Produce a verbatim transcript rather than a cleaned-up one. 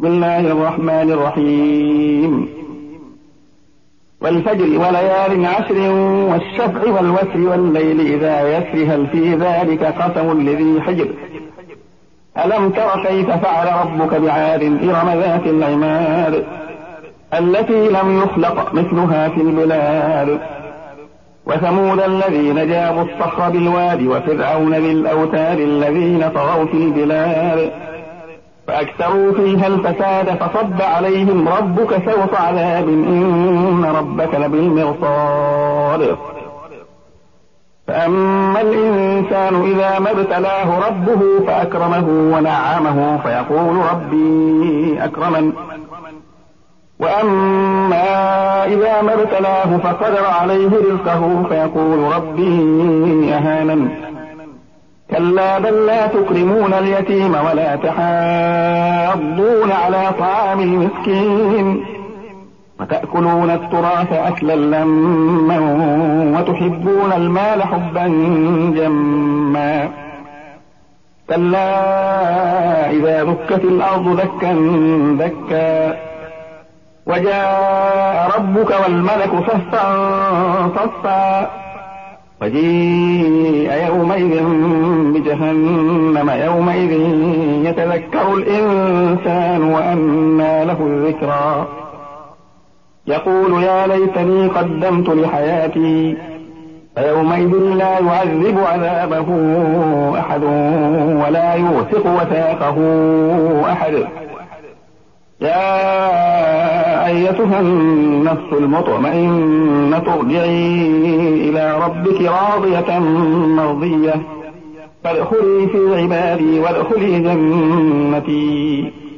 بسم الله الرحمن الرحيم والفجر وليال عشر والشفع والوتر والليل إذا يسر هل في ذلك قسم لذي حجر ألم تر كيف فعل ربك بعاد إرم ذات العماد التي لم يخلق مثلها في البلاد وثمود الذين جابوا الصخر بالواد وفرعون ذي الأوتاد الذين طغوا في البلاد فأكثروا فيها الفساد فصب عليهم ربك سوط عذاب إن ربك لبالمرصاد فأما الإنسان إذا ما ابتلاه ربه فأكرمه ونعمه فيقول ربي أكرمن وأما إذا ما ابتلاه فقدر عليه رزقه فيقول ربي أهانن كلا بل لا تكرمون اليتيم ولا تحاضون على طعام المسكين وتأكلون التراث أكلا لما وتحبون المال حبا جما كلا إذا دكت الأرض دكا دكا وجاء ربك والملك صفا صفا وجيء يومئذ بجهنم يومئذ يتذكر الإنسان وأنى له الذكرى يقول يا ليتني قدمت لحياتي فيومئذ لا يعذب عذابه أحد ولا يوثق وثاقه أحد يا أيتها النفس المطمئنة ارجعي إلى ربك راضية مرضية فادخلي في عبادي وادخلي جنتي